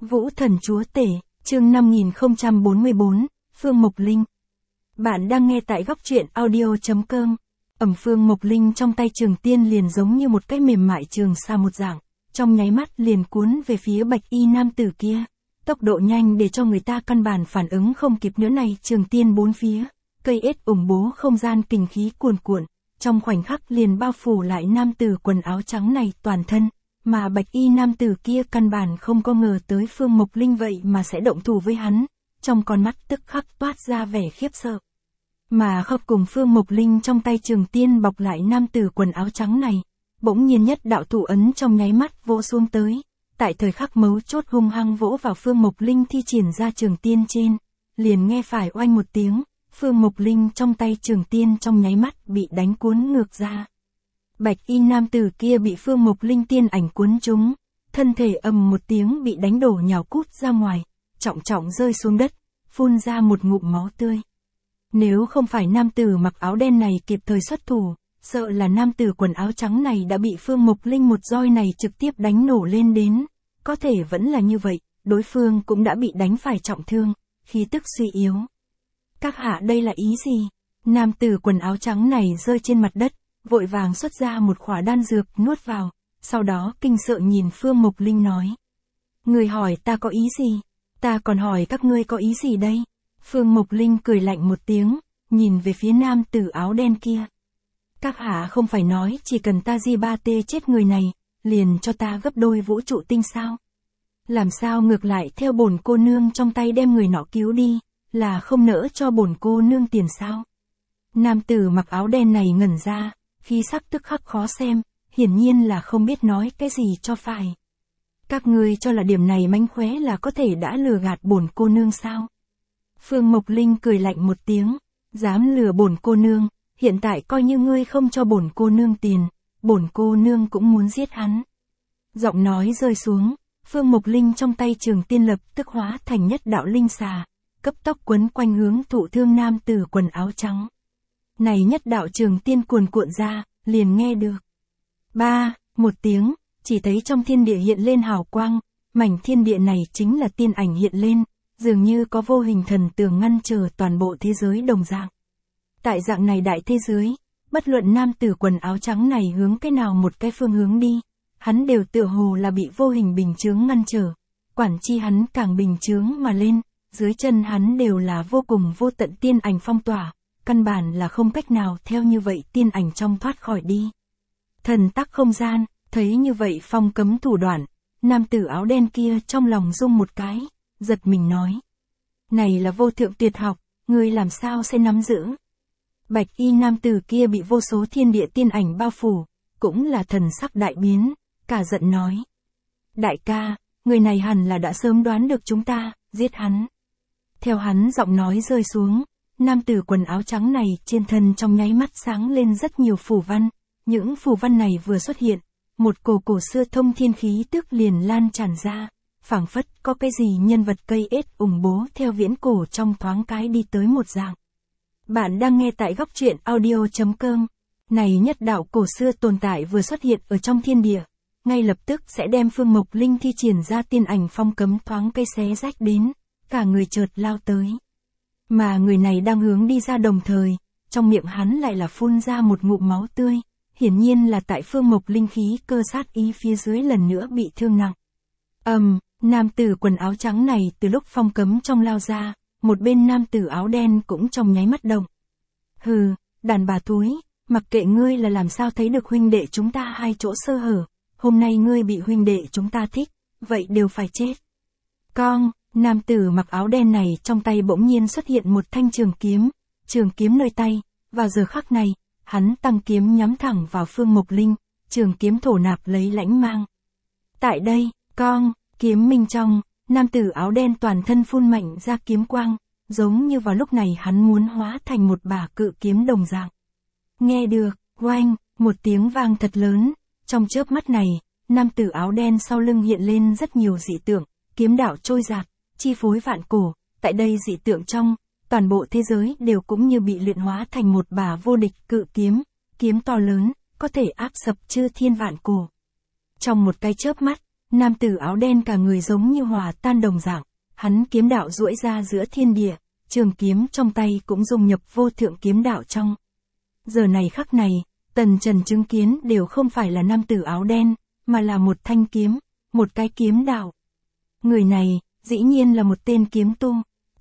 Vũ thần chúa tể, chương 5044, Phương Mộc Linh. Bạn đang nghe tại góc truyện audio.com. Phương Mộc Linh trong tay Trường Tiên liền giống như một cái mềm mại trường sa một dạng, trong nháy mắt liền cuốn về phía bạch y nam tử kia. Tốc độ nhanh để cho người ta căn bản phản ứng không kịp nữa này. Trường Tiên bốn phía, cây ết ủng bố không gian kình khí cuồn cuộn, trong khoảnh khắc liền bao phủ lại nam tử quần áo trắng này toàn thân. Mà bạch y nam tử kia căn bản không có ngờ tới Phương Mộc Linh vậy mà sẽ động thủ với hắn, trong con mắt tức khắc toát ra vẻ khiếp sợ. Mà khớp cùng Phương Mộc Linh trong tay Trường Tiên bọc lại nam tử quần áo trắng này, bỗng nhiên nhất đạo thủ ấn trong nháy mắt vỗ xuống tới, tại thời khắc mấu chốt hung hăng vỗ vào Phương Mộc Linh thi triển ra Trường Tiên trên, liền nghe phải oanh một tiếng, Phương Mộc Linh trong tay Trường Tiên trong nháy mắt bị đánh cuốn ngược ra. Bạch y nam tử kia bị Phương Mộc Linh tiên ảnh cuốn trúng, thân thể ầm một tiếng bị đánh đổ nhào cút ra ngoài, trọng trọng rơi xuống đất, phun ra một ngụm máu tươi. Nếu không phải nam tử mặc áo đen này kịp thời xuất thủ, sợ là nam tử quần áo trắng này đã bị Phương Mộc Linh một roi này trực tiếp đánh nổ lên đến. Có thể vẫn là như vậy, đối phương cũng đã bị đánh phải trọng thương, khí tức suy yếu. Các hạ đây là ý gì? Nam tử quần áo trắng này rơi trên mặt đất, vội vàng xuất ra một khỏa đan dược nuốt vào, sau đó kinh sợ nhìn Phương Mộc Linh nói. Người hỏi ta có ý gì? Ta còn hỏi các ngươi có ý gì đây? Phương Mộc Linh cười lạnh một tiếng, nhìn về phía nam tử áo đen kia. Các hạ không phải nói chỉ cần ta di ba tê chết người này, liền cho ta gấp đôi vũ trụ tinh sao? Làm sao ngược lại theo bổn cô nương trong tay đem người nọ cứu đi, là không nỡ cho bổn cô nương tiền sao? Nam tử mặc áo đen này ngẩn ra, khí sắc tức khắc khó xem, hiển nhiên là không biết nói cái gì cho phải. Các ngươi cho là điểm này mánh khóe là có thể đã lừa gạt bổn cô nương sao? Phương Mộc Linh cười lạnh một tiếng, dám lừa bổn cô nương, hiện tại coi như ngươi không cho bổn cô nương tiền, bổn cô nương cũng muốn giết hắn. Giọng nói rơi xuống, Phương Mộc Linh trong tay Trường Tiên lập tức hóa thành nhất đạo linh xà, cấp tốc quấn quanh hướng thụ thương nam tử quần áo trắng. Này nhất đạo Trường Tiên cuồn cuộn ra, liền nghe được. Một tiếng, chỉ thấy trong thiên địa hiện lên hào quang, mảnh thiên địa này chính là tiên ảnh hiện lên, dường như có vô hình thần tường ngăn trở toàn bộ thế giới đồng dạng. Tại dạng này đại thế giới, bất luận nam tử quần áo trắng này hướng cái nào một cái phương hướng đi, hắn đều tựa hồ là bị vô hình bình chướng ngăn trở, quản chi hắn càng bình chướng mà lên, dưới chân hắn đều là vô cùng vô tận tiên ảnh phong tỏa, căn bản là không cách nào theo như vậy tiên ảnh trong thoát khỏi đi. Thần tắc không gian, thấy như vậy phong cấm thủ đoạn, nam tử áo đen kia trong lòng rung một cái, giật mình nói. Này là vô thượng tuyệt học, ngươi làm sao sẽ nắm giữ? Bạch y nam tử kia bị vô số thiên địa tiên ảnh bao phủ, cũng là thần sắc đại biến, cả giận nói. Đại ca, người này hẳn là đã sớm đoán được chúng ta, giết hắn. Theo hắn giọng nói rơi xuống, nam tử quần áo trắng này trên thân trong nháy mắt sáng lên rất nhiều phù văn, những phù văn này vừa xuất hiện, một cổ xưa thông thiên khí tức liền lan tràn ra, phảng phất có cái gì nhân vật cây ết ủng bố theo viễn cổ trong thoáng cái đi tới một dạng. Bạn đang nghe tại góc truyện audio.com. Này nhất đạo cổ xưa tồn tại vừa xuất hiện ở trong thiên địa, ngay lập tức sẽ đem Phương Mộc Linh thi triển ra tiên ảnh phong cấm thoáng cây xé rách đến, cả người chợt lao tới. Mà người này đang hướng đi ra đồng thời, trong miệng hắn lại là phun ra một ngụm máu tươi, hiển nhiên là tại Phương Mộc Linh khí cơ sát ý phía dưới lần nữa bị thương nặng. Nam tử quần áo trắng này từ lúc phong cấm trong lao ra, một bên nam tử áo đen cũng trong nháy mắt động. Hừ, đàn bà thúi, mặc kệ ngươi là làm sao thấy được huynh đệ chúng ta hai chỗ sơ hở, hôm nay ngươi bị huynh đệ chúng ta thích, vậy đều phải chết. Nam tử mặc áo đen này trong tay bỗng nhiên xuất hiện một thanh trường kiếm nơi tay, vào giờ khắc này, hắn tăng kiếm nhắm thẳng vào Phương Mộc Linh, trường kiếm thổ nạp lấy lãnh mang. Tại đây, kiếm minh trong, nam tử áo đen toàn thân phun mạnh ra kiếm quang, giống như vào lúc này hắn muốn hóa thành một bả cự kiếm đồng dạng. Nghe được, oanh, một tiếng vang thật lớn, trong chớp mắt này, nam tử áo đen sau lưng hiện lên rất nhiều dị tượng, kiếm đạo trôi dạt, chi phối vạn cổ, tại đây dị tượng trong, toàn bộ thế giới đều cũng như bị luyện hóa thành một bả vô địch cự kiếm to lớn, có thể áp sập chư thiên vạn cổ. Trong một cái chớp mắt, Nam tử áo đen cả người giống như hòa tan đồng dạng, hắn kiếm đạo duỗi ra giữa thiên địa, trường kiếm trong tay cũng dung nhập vô thượng kiếm đạo trong. Giờ này khắc này, Tần Trần chứng kiến đều không phải là nam tử áo đen, mà là một thanh kiếm, một cái kiếm đạo. Người này, dĩ nhiên là một tên kiếm tu.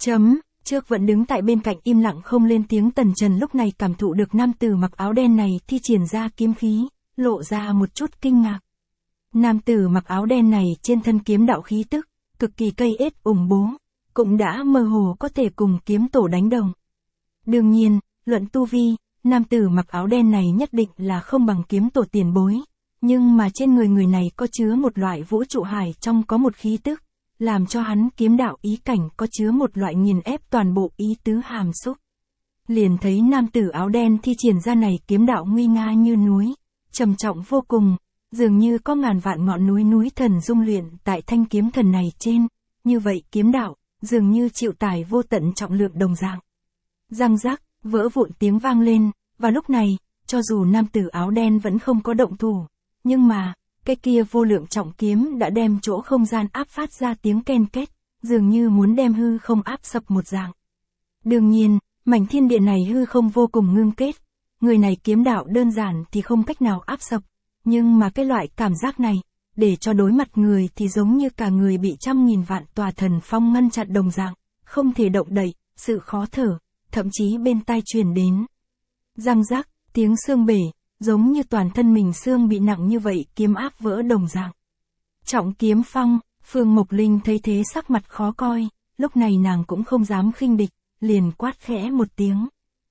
Trước vẫn đứng tại bên cạnh im lặng không lên tiếng Tần Trần lúc này cảm thụ được nam tử mặc áo đen này thi triển ra kiếm khí, lộ ra một chút kinh ngạc. Nam tử mặc áo đen này trên thân kiếm đạo khí tức, cực kỳ cây ết ủng bố, cũng đã mơ hồ có thể cùng kiếm tổ đánh đồng. Đương nhiên, luận tu vi, nam tử mặc áo đen này nhất định là không bằng kiếm tổ tiền bối, nhưng mà trên người này có chứa một loại vũ trụ hải trong có một khí tức, làm cho hắn kiếm đạo ý cảnh có chứa một loại nghiền ép toàn bộ ý tứ hàm xúc. Liền thấy nam tử áo đen thi triển ra này kiếm đạo nguy nga như núi, trầm trọng vô cùng, dường như có ngàn vạn ngọn núi thần dung luyện tại thanh kiếm thần này trên, như vậy kiếm đạo, dường như chịu tải vô tận trọng lượng đồng dạng. Răng rắc, vỡ vụn tiếng vang lên, và lúc này, cho dù nam tử áo đen vẫn không có động thủ, nhưng mà, cái kia vô lượng trọng kiếm đã đem chỗ không gian áp phát ra tiếng ken két, dường như muốn đem hư không áp sập một dạng. Đương nhiên, mảnh thiên địa này hư không vô cùng ngưng kết, người này kiếm đạo đơn giản thì không cách nào áp sập, nhưng mà cái loại cảm giác này, để cho đối mặt người thì giống như cả người bị trăm nghìn vạn tòa thần phong ngăn chặn đồng dạng, không thể động đậy, sự khó thở, thậm chí bên tai truyền đến. Răng rắc, tiếng xương bể, giống như toàn thân mình xương bị nặng như vậy kiếm áp vỡ đồng dạng. Trọng kiếm phong, Phương Mộc Linh thấy thế sắc mặt khó coi, lúc này nàng cũng không dám khinh địch, liền quát khẽ một tiếng.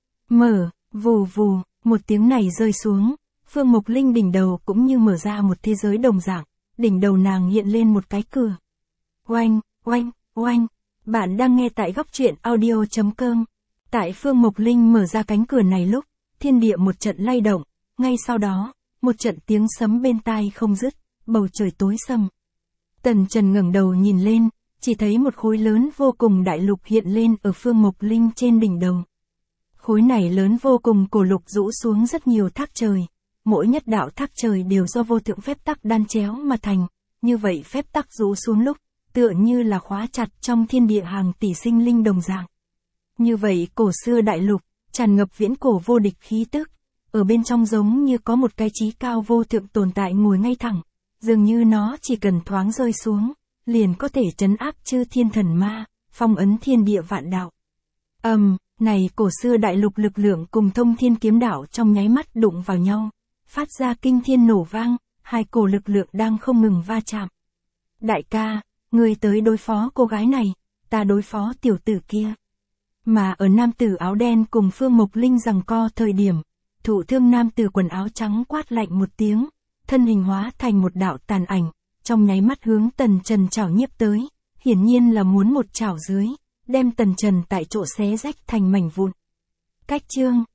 Mở, vù vù, một tiếng này rơi xuống, Phương Mộc Linh đỉnh đầu cũng như mở ra một thế giới đồng dạng, đỉnh đầu nàng hiện lên một cái cửa. Oanh, oanh, oanh, bạn đang nghe tại góc truyện audio.com. Tại Phương Mộc Linh mở ra cánh cửa này lúc, thiên địa một trận lay động, ngay sau đó, một trận tiếng sấm bên tai không dứt, bầu trời tối sầm. Tần Trần ngẩng đầu nhìn lên, chỉ thấy một khối lớn vô cùng đại lục hiện lên ở Phương Mộc Linh trên đỉnh đầu. Khối này lớn vô cùng cổ lục rũ xuống rất nhiều thác trời, mỗi nhất đạo thác trời đều do vô thượng phép tắc đan chéo mà thành, như vậy phép tắc rũ xuống lúc, tựa như là khóa chặt trong thiên địa hàng tỷ sinh linh đồng dạng. Như vậy cổ xưa đại lục, tràn ngập viễn cổ vô địch khí tức, ở bên trong giống như có một cái chí cao vô thượng tồn tại ngồi ngay thẳng, dường như nó chỉ cần thoáng rơi xuống, liền có thể trấn áp chư thiên thần ma, phong ấn thiên địa vạn đạo. Này cổ xưa đại lục lực lượng cùng thông thiên kiếm đạo trong nháy mắt đụng vào nhau, phát ra kinh thiên nổ vang, hai cổ lực lượng đang không ngừng va chạm. Đại ca, ngươi tới đối phó cô gái này, ta đối phó tiểu tử kia. Mà ở nam tử áo đen cùng Phương Mộc Linh giằng co thời điểm, thụ thương nam tử quần áo trắng quát lạnh một tiếng, thân hình hóa thành một đạo tàn ảnh, trong nháy mắt hướng Tần Trần chảo nhiếp tới, hiển nhiên là muốn một chảo dưới, đem Tần Trần tại chỗ xé rách thành mảnh vụn. Cách chương